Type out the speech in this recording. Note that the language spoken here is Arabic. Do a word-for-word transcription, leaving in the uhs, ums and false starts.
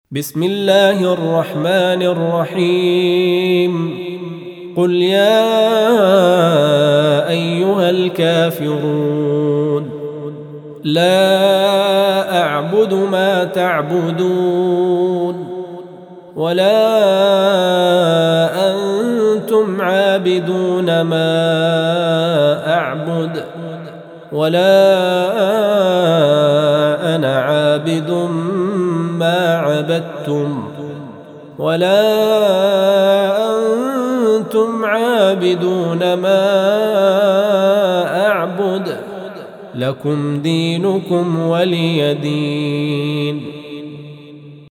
بسم الله الرحمن الرحيم قل يا أيها الكافرون لا أعبد ما تعبدون ولا أنتم عابدون ما أعبد ولا أنا عابد ما عبدتم ولا أنتم عابدون ما أعبد لكم دينكم ولي دين.